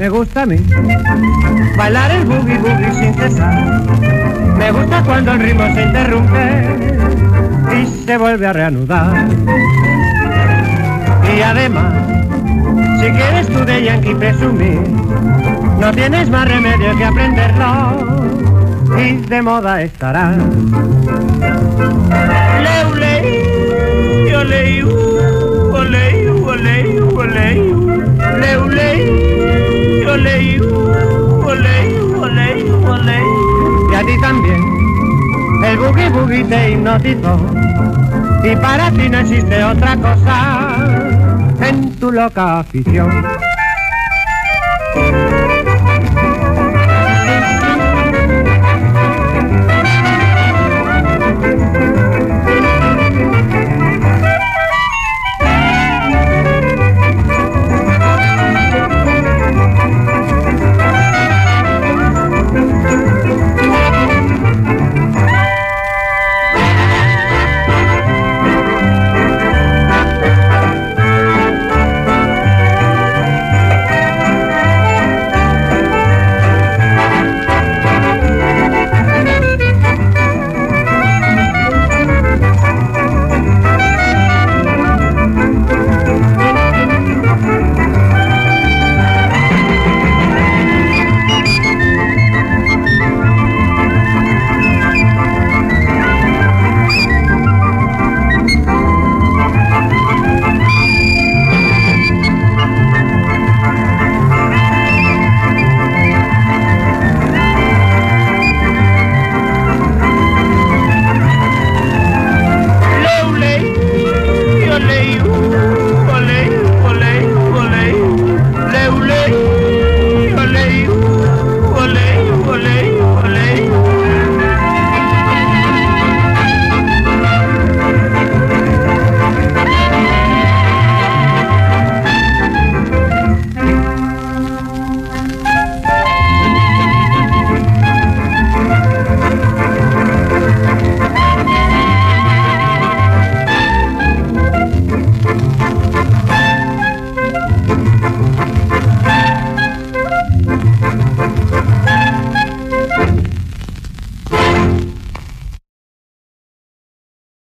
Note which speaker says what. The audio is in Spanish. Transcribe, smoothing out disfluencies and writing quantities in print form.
Speaker 1: Me gusta a mí bailar el boogie boogie sin cesar. Me gusta cuando el ritmo se interrumpe y se vuelve a reanudar. Y además, si quieres tú de Yankee presumir, no tienes más remedio que aprenderlo y de moda estará. Leulei, olei, olei, olei, olei, leulei, olei, olei, olei, olei. Y a ti también, el boogie boogie te hipnotizó y para ti no existe otra cosa en tu loca afición.